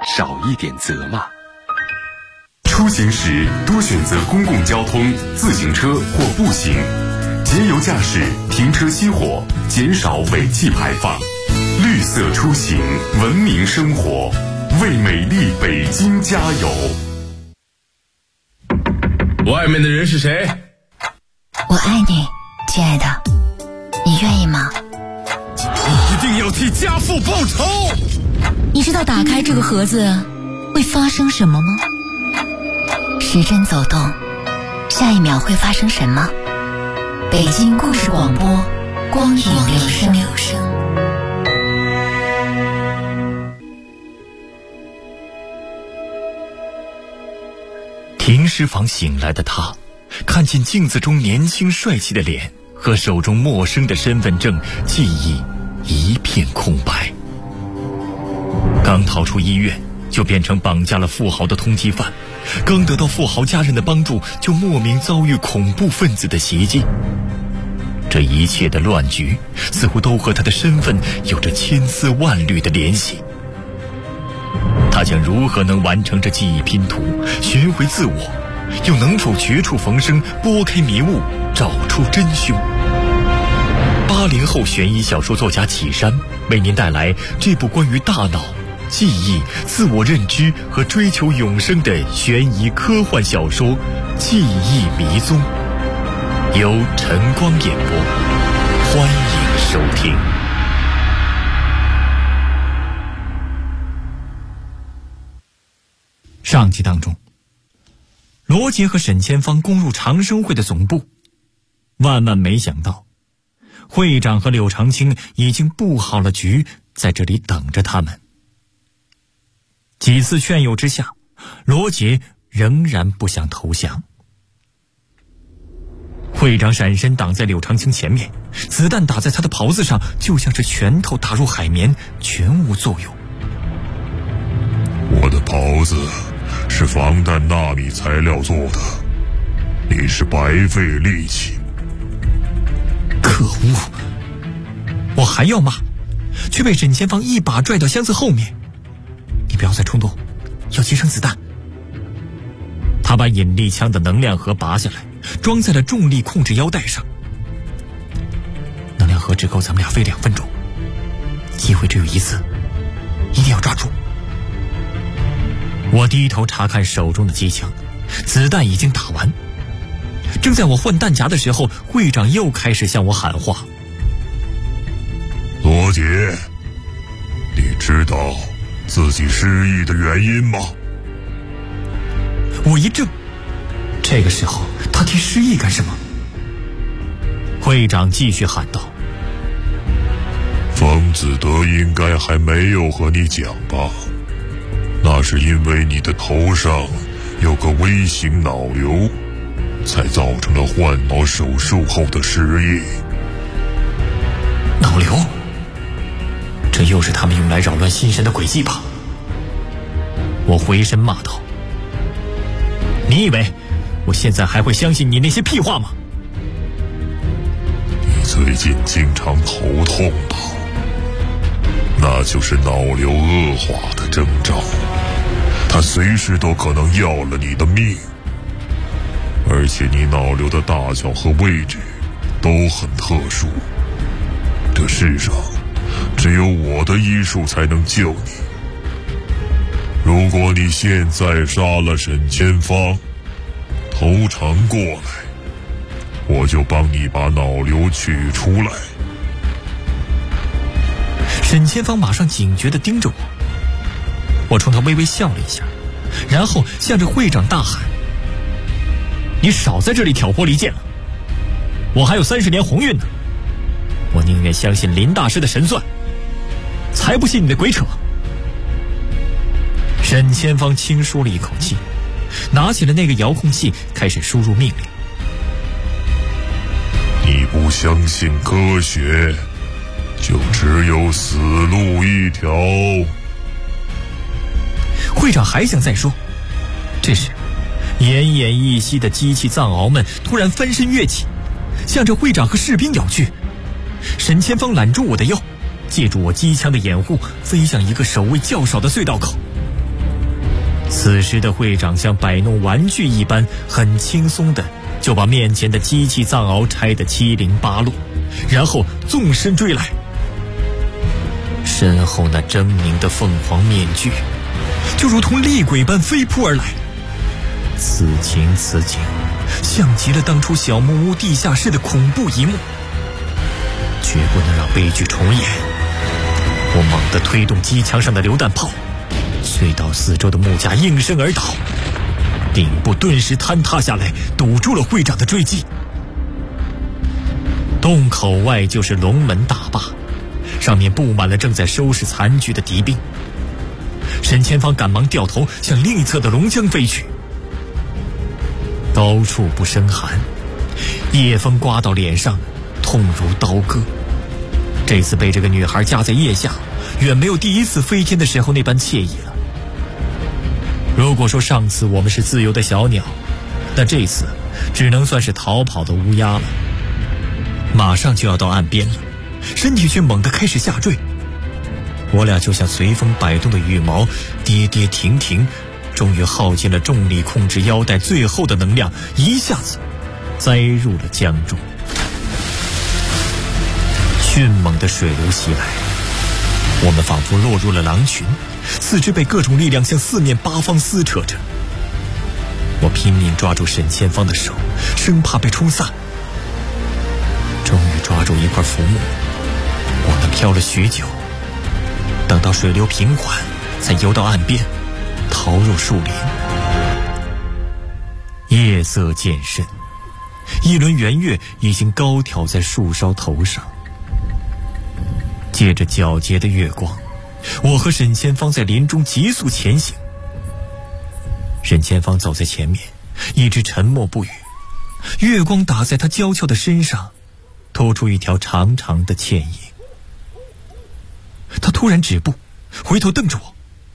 少一点责骂。 出行时多选择公共交通、自行车或步行，节油驾驶，停车熄火，减少尾气排放。绿色出行，文明生活，为美丽北京加油。 外面的人是谁？ 我爱你，亲爱的，你愿意吗？ 你一定要替家父报仇！ 你知道打开这个盒子会发生什么吗？时针走动，下一秒会发生什么？北京故事广播，光影留声。 停尸房醒来的他，看见镜子中年轻帅气的脸和手中陌生的身份证，记忆一片空白。刚逃出医院，就变成绑架了富豪的通缉犯，刚得到富豪家人的帮助，就莫名遭遇恐怖分子的袭击。这一切的乱局似乎都和他的身份有着千丝万缕的联系。他将如何能完成这记忆拼图，寻回自我，又能否绝处逢生，拨开迷雾，找出真凶？80后悬疑小说作家启山为您带来这部关于大脑、记忆、自我认知和追求永生的悬疑科幻小说《记忆迷踪》，由晨光演播，欢迎收听。上集当中，罗杰和沈千芳攻入长生会的总部，万万没想到，会长和柳长青已经布好了局，在这里等着他们。几次劝诱之下，罗杰仍然不想投降。会长闪身挡在柳长青前面，子弹打在他的袍子上，就像是拳头打入海绵，全无作用。 我的袍子是防弹纳米材料做的，你是白费力气。 可恶！我还要骂，却被沈前方一把拽到箱子后面。你不要再冲动，要节省子弹。他把引力枪的能量盒拔下来，装在了重力控制腰带上。能量盒只够咱们俩飞2分钟，机会只有一次，一定要抓住。我低头查看手中的机枪，子弹已经打完。正在我换弹夹的时候，会长又开始向我喊话： 罗杰，你知道自己失忆的原因吗？ 我一怔，这个时候他提失忆干什么？会长继续喊道： 冯子德应该还没有和你讲吧？那是因为你的头上有个微型脑瘤，才造成了换脑手术后的失忆。 脑瘤？这又是他们用来扰乱心神的诡计吧？我回身骂道：你以为我现在还会相信你那些屁话吗？ 你最近经常头痛吧？那就是脑瘤恶化的征兆，它随时都可能要了你的命。而且你脑瘤的大小和位置都很特殊，这世上只有我的医术才能救你。如果你现在杀了沈千芳，投诚过来，我就帮你把脑瘤取出来。 沈千芳马上警觉地盯着我，我冲他微微笑了一下，然后向着会长大喊：你少在这里挑拨离间了，我还有30年鸿运呢，我宁愿相信林大师的神算，才不信你的鬼扯。沈千芳轻舒了一口气，拿起了那个遥控器，开始输入命令。 你不相信科学，就只有死路一条。 会长还想再说，这时奄奄一息的机器藏獒们突然翻身跃起，向着会长和士兵咬去。沈千芳揽住我的腰，借助我机枪的掩护，飞向一个守卫较少的隧道口。 此时的会长像摆弄玩具一般，很轻松的就把面前的机器藏獒拆得七零八落，然后纵身追来。身后那狰狞的凤凰面具就如同厉鬼般飞扑而来。此情此景，像极了当初小木屋地下室的恐怖一幕，绝不能让悲剧重演。我猛地推动机墙上的榴弹炮，碎到四周的木架应声而倒，顶部顿时坍塌下来，堵住了会长的追击。洞口外就是龙门大坝，上面布满了正在收拾残局的敌兵。沈前方赶忙掉头向另一侧的龙江飞去。高处不胜寒，夜风刮到脸上，痛如刀割。这次被这个女孩夹在腋下，远没有第一次飞天的时候那般惬意了。如果说上次我们是自由的小鸟，那这次只能算是逃跑的乌鸦了。马上就要到岸边了，身体却猛地开始下坠。我俩就像随风摆动的羽毛，跌跌停停，终于耗尽了重力控制腰带最后的能量，一下子栽入了江中。迅猛的水流袭来，我们仿佛落入了狼群，四肢被各种力量向四面八方撕扯着。我拼命抓住沈前方的手，生怕被冲散。终于抓住一块浮木，我们漂了许久，等到水流平缓，才游到岸边，逃入树林。夜色渐深，一轮圆月已经高挑在树梢头上。借着皎洁的月光，我和沈前方在林中急速前行。沈前方走在前面，一直沉默不语。月光打在他娇俏的身上，透出一条长长的倩影。他突然止步，回头瞪着我。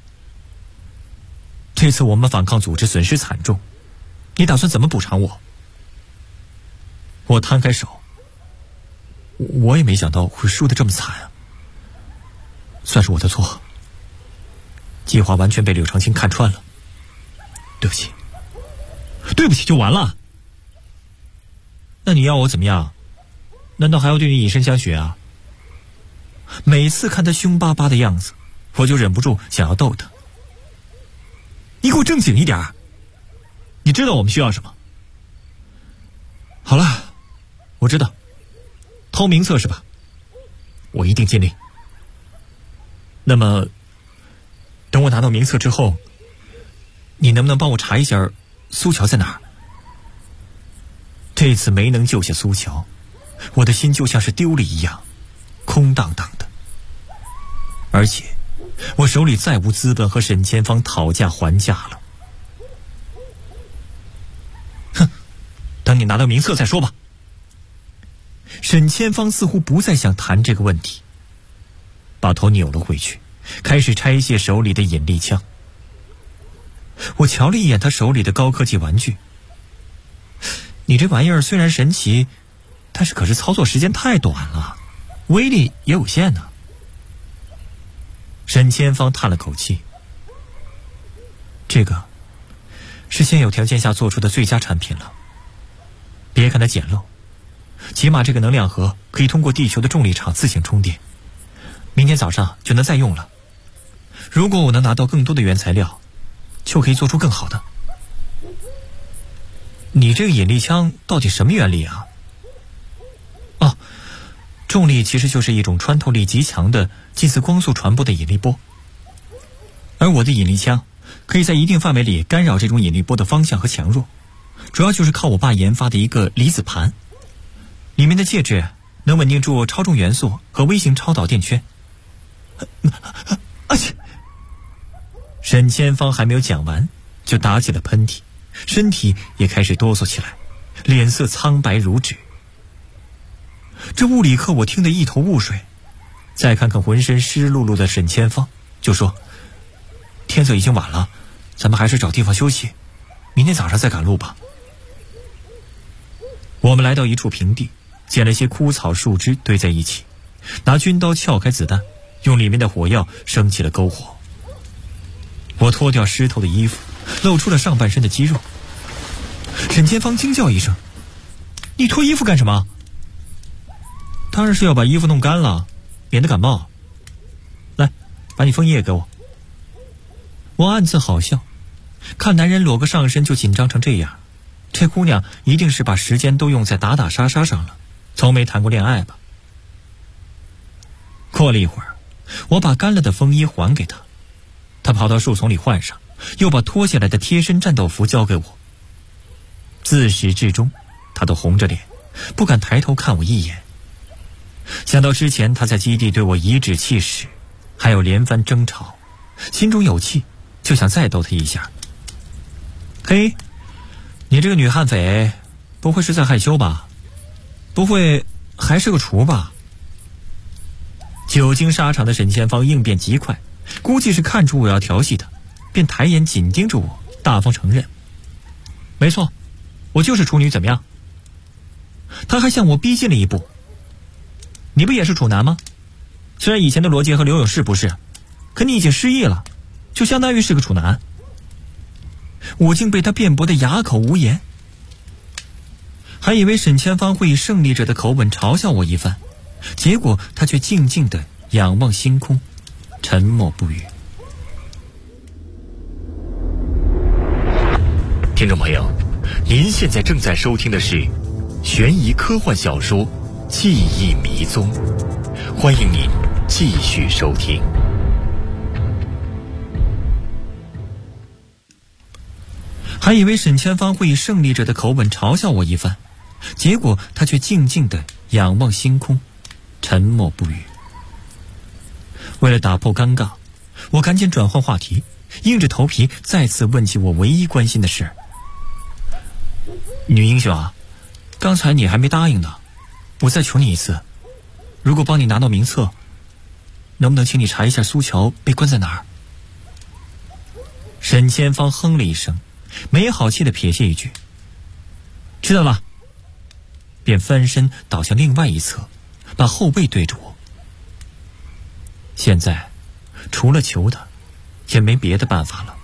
这次我们反抗组织损失惨重，你打算怎么补偿我？我摊开手，我也没想到会输得这么惨啊。算是我的错，计划完全被柳长青看穿了，对不起。对不起就完了？那你要我怎么样？难道还要对你以身相许啊？每次看他凶巴巴的样子，我就忍不住想要逗他。你给我正经一点，你知道我们需要什么？好了，我知道，偷名册是吧？我一定尽力。那么等我拿到名册之后，你能不能帮我查一下苏乔在哪儿？这次没能救下苏乔，我的心就像是丢了一样，空荡荡的。而且我手里再无资本和沈前方讨价还价了。哼，等你拿到名册再说吧。沈前方似乎不再想谈这个问题，把头扭了回去，开始拆卸手里的引力枪。我瞧了一眼他手里的高科技玩具，你这玩意儿虽然神奇，但是可是操作时间太短了，威力也有限呢。沈前方叹了口气，这个是现有条件下做出的最佳产品了。别看它简陋，起码这个能量核可以通过地球的重力场自行充电，明天早上就能再用了。如果我能拿到更多的原材料，就可以做出更好的。你这个引力枪到底什么原理啊？哦，重力其实就是一种穿透力极强的近似光速传播的引力波，而我的引力枪可以在一定范围里干扰这种引力波的方向和强弱，主要就是靠我爸研发的一个离子盘，里面的介质能稳定住超重元素和微型超导电圈。沈前方还没有讲完，就打起了喷嚏，身体也开始哆嗦起来，脸色苍白如纸。这物理课我听得一头雾水，再看看浑身湿漉漉的沈前方，就说：天色已经晚了，咱们还是找地方休息，明天早上再赶路吧。我们来到一处平地，捡了些枯草树枝堆在一起，拿军刀撬开子弹，用里面的火药升起了篝火。 我脱掉湿透的衣服，露出了上半身的肌肉。沈千芳惊叫一声：“你脱衣服干什么？”“当然是要把衣服弄干了，免得感冒。来，把你风衣也给我。”我暗自好笑，看男人裸个上身就紧张成这样，这姑娘一定是把时间都用在打打杀杀上了，从没谈过恋爱吧。过了一会儿，我把干了的风衣还给她，她跑到树丛里换上，又把脱下来的贴身战斗服交给我。自始至终，她都红着脸，不敢抬头看我一眼。想到之前她在基地对我颐指气使，还有连番争吵，心中有气，就想再逗她一下。嘿，你这个女悍匪，不会是在害羞吧？不会还是个厨吧？久经沙场的沈千芳应变极快，估计是看出我要调戏她，便抬眼紧盯着我，大方承认：“没错，我就是处女，怎么样？”她还向我逼近了一步：“你不也是处男吗？虽然以前的罗杰和刘永士不是，可你已经失忆了，就相当于是个处男。”我竟被他辩驳得哑口无言，还以为沈千芳会以胜利者的口吻嘲笑我一番，结果他却静静地仰望星空，沉默不语。 听众朋友，您现在正在收听的是悬疑科幻小说《记忆迷踪》，欢迎您继续收听。 还以为沈千芳会以胜利者的口吻嘲笑我一番，结果他却静静地仰望星空，沉默不语。为了打破尴尬，我赶紧转换话题，硬着头皮再次问起我唯一关心的事。女英雄啊，刚才你还没答应呢，我再求你一次，如果帮你拿到名册，能不能请你查一下苏乔被关在哪儿？沈千芳哼了一声，没好气地撇下一句：“知道了。”便翻身倒向另外一侧，把后背对着我。现在除了求他，也没别的办法了。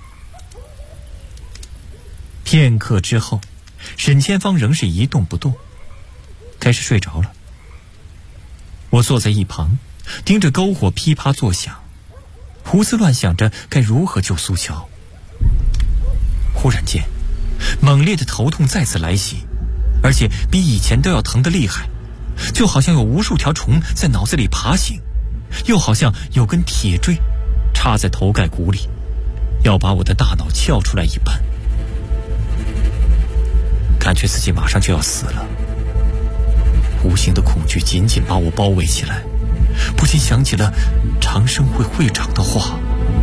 片刻之后，沈千芳仍是一动不动，开始睡着了。我坐在一旁，盯着篝火噼啪作响，胡思乱想着该如何救苏乔。忽然间，猛烈的头痛再次来袭，而且比以前都要疼得厉害，就好像有无数条虫在脑子里爬行，又好像有根铁锥插在头盖骨里，要把我的大脑撬出来一般。感觉自己马上就要死了，无形的恐惧紧紧把我包围起来，不禁想起了长生会会长的话，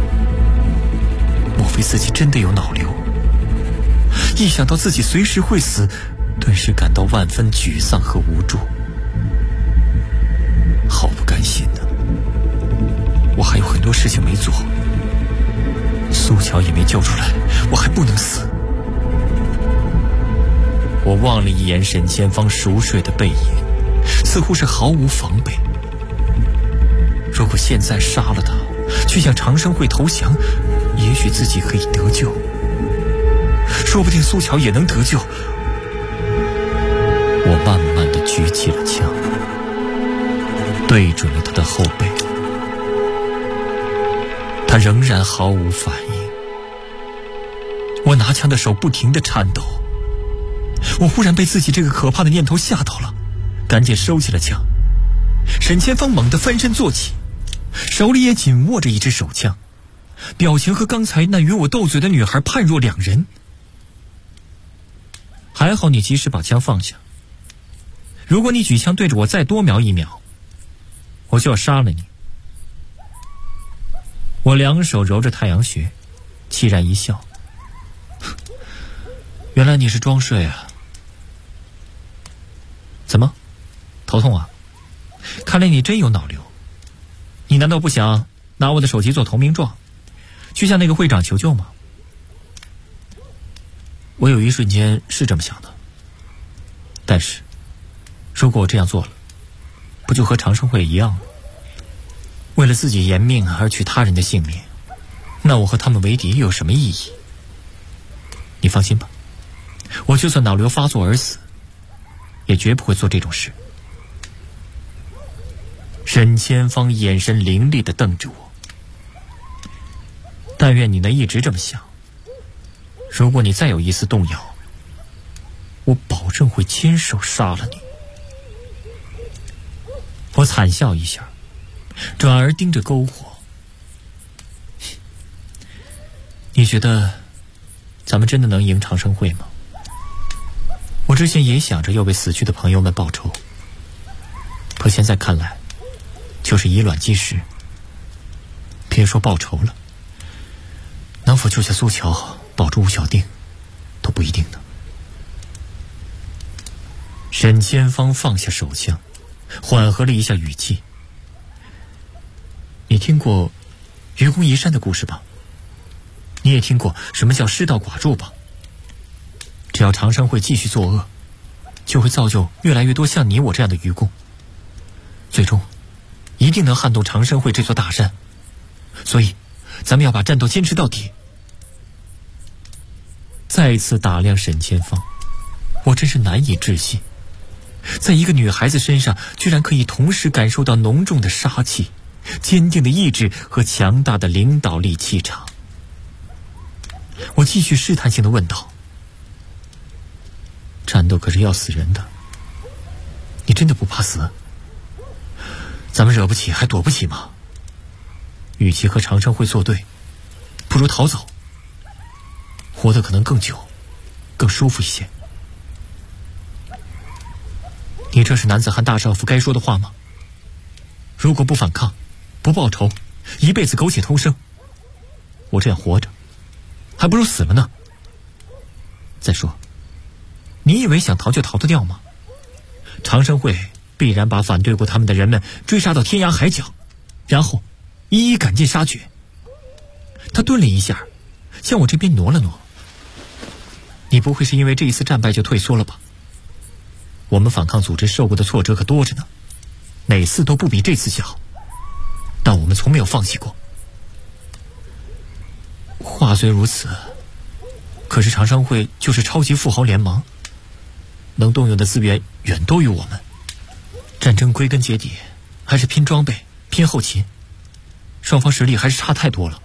莫非自己真的有脑瘤？一想到自己随时会死，顿时感到万分沮丧和无助，好不甘心呢。我还有很多事情没做，苏乔也没救出来，我还不能死。我望了一眼沈千芳熟睡的背影，似乎是毫无防备。如果现在杀了他，去向长生会投降，也许自己可以得救，说不定苏乔也能得救。我慢慢地举起了枪，对准了他的后背。他仍然毫无反应。我拿枪的手不停地颤抖。我忽然被自己这个可怕的念头吓到了，赶紧收起了枪。沈千芳猛地翻身坐起，手里也紧握着一支手枪，表情和刚才那与我斗嘴的女孩判若两人。还好你及时把枪放下，如果你举枪对着我再多瞄一秒，我就要杀了你。我两手揉着太阳穴，凄然一笑。原来你是装睡啊。怎么，头痛啊？看来你真有脑瘤。你难道不想拿我的手机做投名状，去向那个会长求救吗？我有一瞬间是这么想的，但是如果我这样做了，不就和长生会一样吗？为了自己颜命而取他人的性命， 那我和他们为敌又有什么意义？你放心吧，我就算脑瘤发作而死，也绝不会做这种事。沈千芳眼神凌厉地瞪着我。但愿你能一直这么想。如果你再有一丝动摇，我保证会亲手杀了你。我惨笑一下，转而盯着篝火。你觉得咱们真的能赢长生会吗？我之前也想着要为死去的朋友们报仇，可现在看来就是以卵击石。别说报仇了，能否救下苏乔，保住吴小定都不一定呢。沈千芳放下手枪，缓和了一下语气。你听过愚公移山的故事吧？你也听过什么叫失道寡助吧？只要长生会继续作恶，就会造就越来越多像你我这样的愚公，最终一定能撼动长生会这座大山。所以咱们要把战斗坚持到底。再次打量沈千芳，我真是难以置信，在一个女孩子身上居然可以同时感受到浓重的杀气、坚定的意志和强大的领导力气场。我继续试探性地问道：战斗可是要死人的，你真的不怕死？咱们惹不起还躲不起吗？与其和长生会作对，不如逃走，活得可能更久，更舒服一些。你这是男子汉大少妇该说的话吗？如果不反抗，不报仇，一辈子苟且偷生，我这样活着还不如死了呢。再说，你以为想逃就逃得掉吗？长生会必然把反对过他们的人们追杀到天涯海角，然后一一赶尽杀绝。他顿了一下，向我这边挪了挪。你不会是因为这一次战败就退缩了吧？我们反抗组织受过的挫折可多着呢，哪次都不比这次小，但我们从没有放弃过。话虽如此，可是长生会就是超级富豪联盟，能动用的资源远多于我们。战争归根结底还是拼装备、拼后勤，双方实力还是差太多了。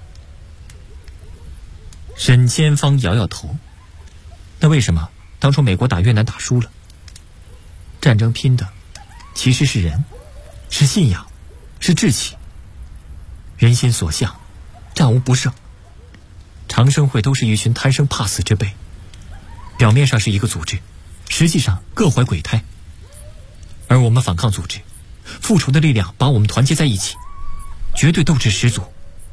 沈千芳摇摇头。那为什么当初美国打越南打输了？战争拼的其实是人，是信仰，是志气。人心所向，战无不胜。长生会都是一群贪生怕死之辈，表面上是一个组织，实际上各怀鬼胎。而我们反抗组织，复仇的力量把我们团结在一起，绝对斗志十足。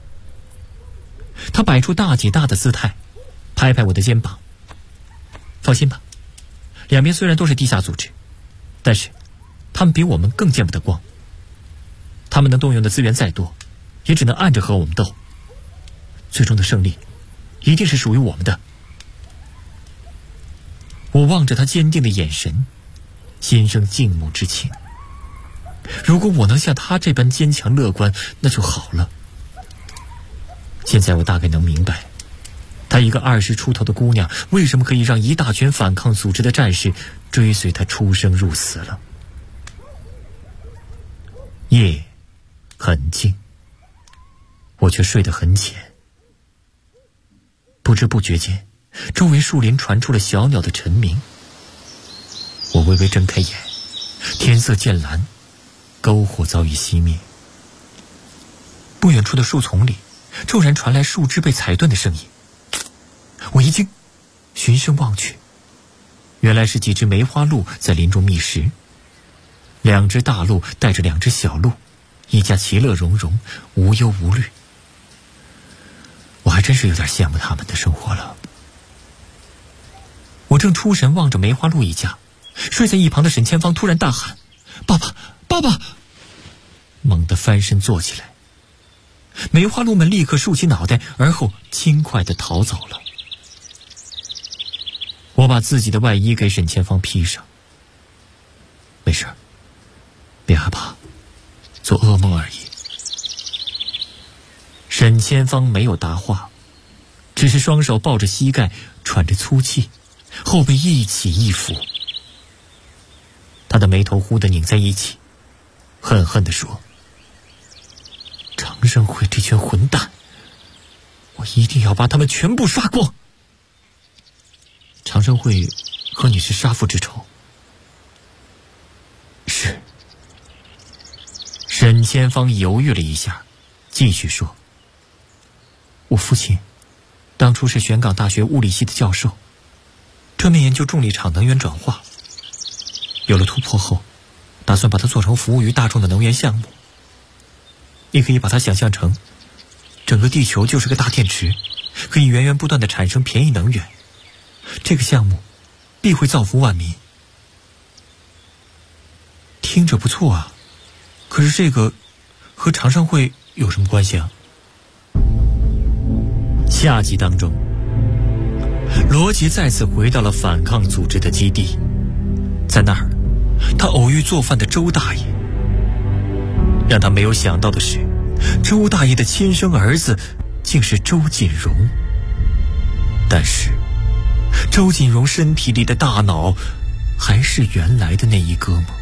他摆出大姐大的姿态，拍拍我的肩膀。放心吧，两边虽然都是地下组织，但是他们比我们更见不得光。他们能动用的资源再多，也只能按着和我们斗。最终的胜利一定是属于我们的。我望着他坚定的眼神，心生敬慕之情。如果我能像他这般坚强乐观，那就好了。现在我大概能明白，她一个20出头的姑娘，为什么可以让一大群反抗组织的战士追随她出生入死了。夜很静，我却睡得很浅。不知不觉间，周围树林传出了小鸟的晨鸣。我微微睁开眼，天色渐蓝，篝火早已熄灭。不远处的树丛里骤然传来树枝被踩断的声音。我一惊，循声望去，原来是几只梅花鹿在林中觅食。2只大鹿带着2只小鹿，一家其乐融融，无忧无虑。我还真是有点羡慕他们的生活了。我正出神望着梅花鹿一家，睡在一旁的沈千芳突然大喊：“爸爸，爸爸！”猛地翻身坐起来。梅花鹿们立刻竖起脑袋，而后轻快地逃走了。我把自己的外衣给沈千芳披上。没事，别害怕，做噩梦而已。 沈千芳没有答话，只是双手抱着膝盖，喘着粗气，后背一起一伏。他的眉头忽地拧在一起，恨恨地说：常胜会这群混蛋，我一定要把他们全部杀光。常胜会和你是杀父之仇。是。沈千芳犹豫了一下，继续说：我父亲当初是玄港大学物理系的教授，专门研究重力场能源转化，有了突破后，打算把它做成服务于大众的能源项目。你可以把它想象成整个地球就是个大电池，可以源源不断地产生便宜能源，这个项目必会造福万民。听着不错啊，可是这个和常胜会有什么关系啊？下集当中，罗杰再次回到了反抗组织的基地，在那儿他偶遇做饭的周大爷。让他没有想到的是，周大爷的亲生儿子竟是周锦荣。但是周锦荣身体里的大脑还是原来的那一个吗？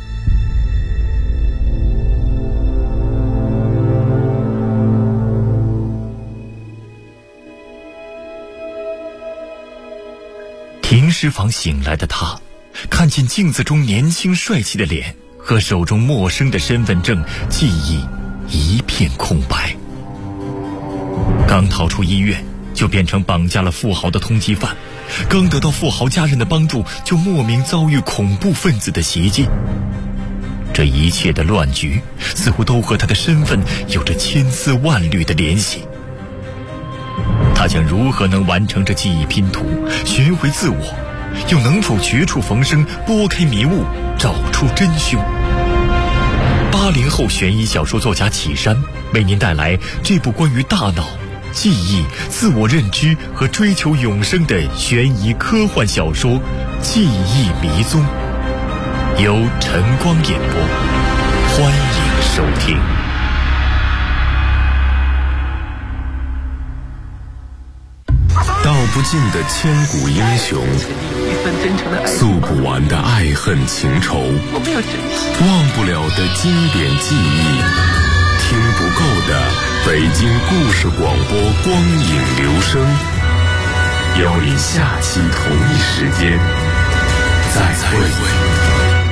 停尸房醒来的他，看见镜子中年轻帅气的脸和手中陌生的身份证，记忆一片空白。刚逃出医院，就变成绑架了富豪的通缉犯；刚得到富豪家人的帮助，就莫名遭遇恐怖分子的袭击。这一切的乱局，似乎都和他的身份有着千丝万缕的联系。他将如何能完成这记忆拼图，寻回自我，又能否绝处逢生，拨开迷雾，找出真凶？80后悬疑小说作家启山为您带来这部关于大脑、记忆、自我认知和追求永生的悬疑科幻小说《记忆迷踪》，由晨光演播，欢迎收听。 道不尽的千古英雄，诉不完的爱恨情仇，忘不了的经典记忆，听不够的北京故事广播光影留声。邀您下期同一时间再会。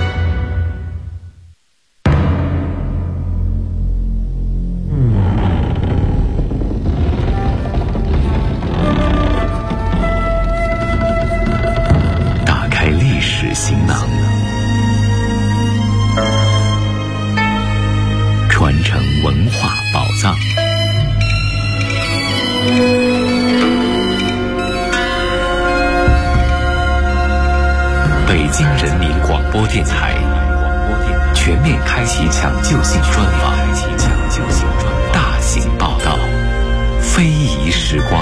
行囊，传承文化宝藏。北京人民广播电台全面开启抢救性专访，大型报道，非遗时光。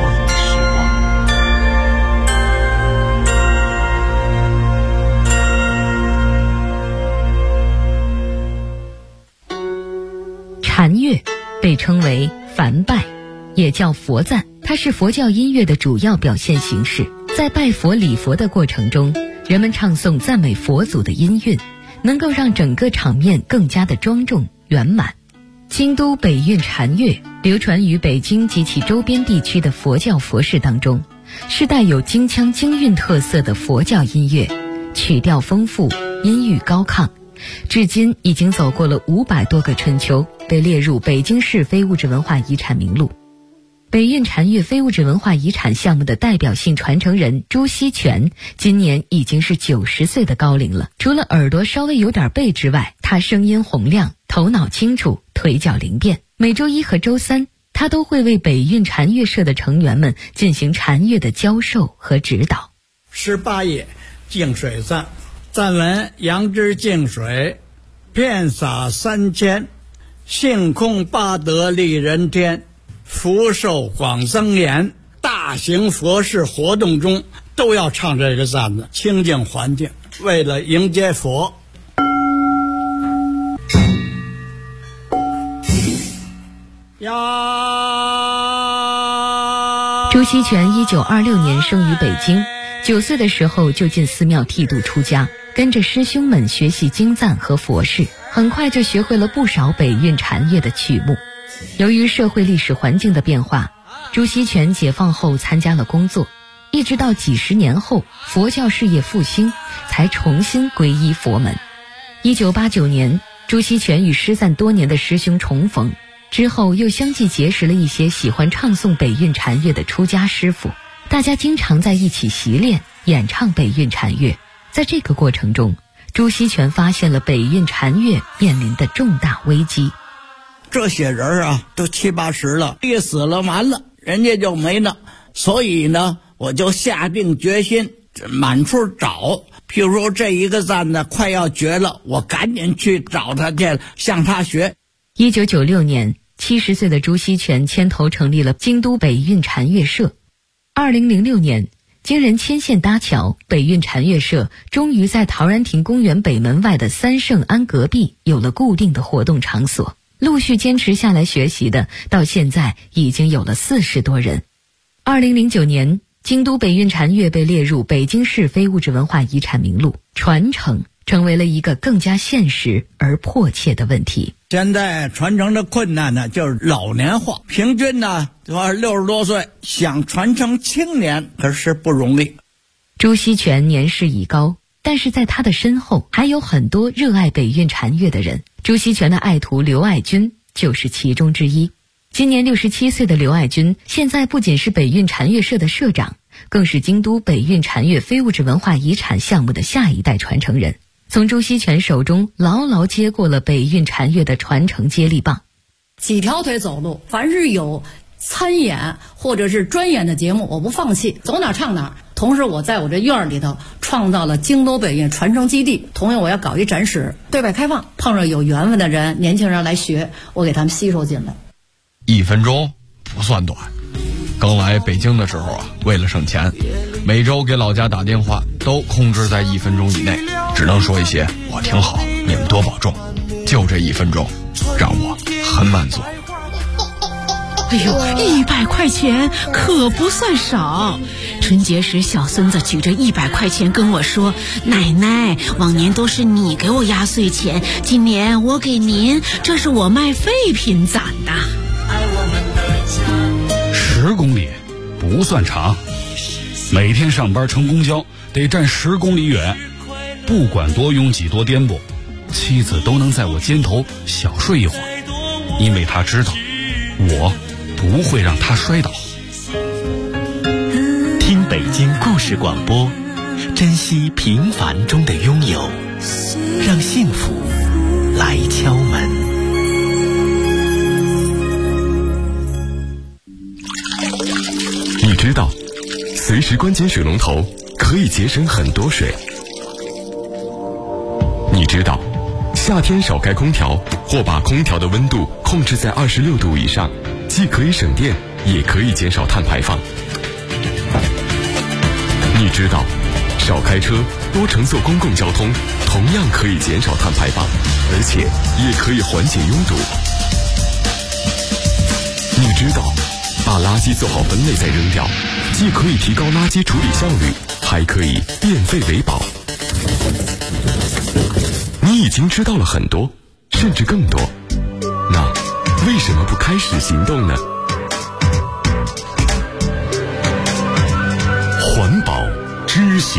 禅乐被称为梵拜，也叫佛赞，它是佛教音乐的主要表现形式。在拜佛礼佛的过程中，人们唱诵赞美佛祖的音韵，能够让整个场面更加的庄重圆满。京都北韵禅乐流传于北京及其周边地区的佛教佛事当中，是带有京腔京韵特色的佛教音乐，曲调丰富，音域高亢，至今已经走过了500多个春秋，被列入北京市非物质文化遗产名录。北韵禅乐非物质文化遗产项目的代表性传承人朱锡全今年已经是90岁的高龄了。除了耳朵稍微有点背之外，他声音洪亮，头脑清楚，腿脚灵便。每周1和周3，他都会为北韵禅乐社的成员们进行禅乐的教授和指导。 18页净水赞，赞文：杨枝净水，遍洒3000，性空八德利人天，福寿广增延。大型佛事活动中都要唱这个赞子，清净环境，为了迎接佛。 呀。 朱锡全1926年生于北京，9岁的时候就进寺庙剃度出家，跟着师兄们学习经赞和佛事，很快就学会了不少北韵禅乐的曲目。由于社会历史环境的变化，朱锡全解放后参加了工作，一直到几十年后佛教事业复兴，才重新皈依佛门。1989年，朱锡全与失散多年的师兄重逢，之后又相继结识了一些喜欢唱诵北韵禅乐的出家师傅，大家经常在一起习练演唱北韵禅乐。在这个过程中，朱锡全发现了北韵禅乐面临的重大危机。 这些人啊，都70、80了，一死了完了，人家就没了。所以呢，我就下定决心满处找。譬如说这一个赞呢快要绝了，我赶紧去找他去，向他学。 1996年，70岁的朱锡全牵头成立了京都北韵禅乐社。2006年，经人牵线搭桥，北韵禅乐社终于在陶然亭公园北门外的三圣庵隔壁有了固定的活动场所。陆续坚持下来学习的，到现在已经有了40多人。2009年，京都北韵禅乐被列入北京市非物质文化遗产名录，传承成为了一个更加现实而迫切的问题。 现在传承的困难呢，就是老年化，平均呢60多岁，想传承青年可是不容易。 朱锡全年事已高，但是在他的身后还有很多热爱北韵禅乐的人。朱锡全的爱徒刘爱军就是其中之一。今年67岁的刘爱军，现在不仅是北韵禅乐社的社长，更是京都北韵禅乐非物质文化遗产项目的下一代传承人，从朱锡全手中牢牢接过了北韵禅乐的传承接力棒。 几条腿走路，凡是有参演或者是专演的节目，我不放弃，走哪唱哪。同时我在我这院里头创造了京都北韵传承基地，同样我要搞一展示，对外开放，碰上有缘分的人，年轻人来学，我给他们吸收进来。 1分钟不算短，刚来北京的时候啊，为了省钱，每周给老家打电话都控制在1分钟以内，只能说一些我挺好，你们多保重，就这1分钟让我很满足。 哎呦，100块钱可不算少。春节时，小孙子举着100块钱跟我说：“奶奶，往年都是你给我压岁钱，今年我给您，这是我卖废品攒的。 ”10公里不算长，每天上班乘公交得站10公里远，不管多拥挤多颠簸，妻子都能在我肩头小睡一会儿，因为她知道我不会让他摔倒。 听北京故事广播，珍惜平凡中的拥有，让幸福来敲门。 你知道，随时关紧水龙头可以节省很多水。你知道，夏天少开空调或把空调的温度控制在26度以上，既可以省电，也可以减少碳排放。你知道，少开车，多乘坐公共交通，同样可以减少碳排放，而且也可以缓解拥堵。你知道，把垃圾做好分类再扔掉，既可以提高垃圾处理效率，还可以变废为宝。你已经知道了很多，甚至更多，那为什么不开始行动呢？环保知行。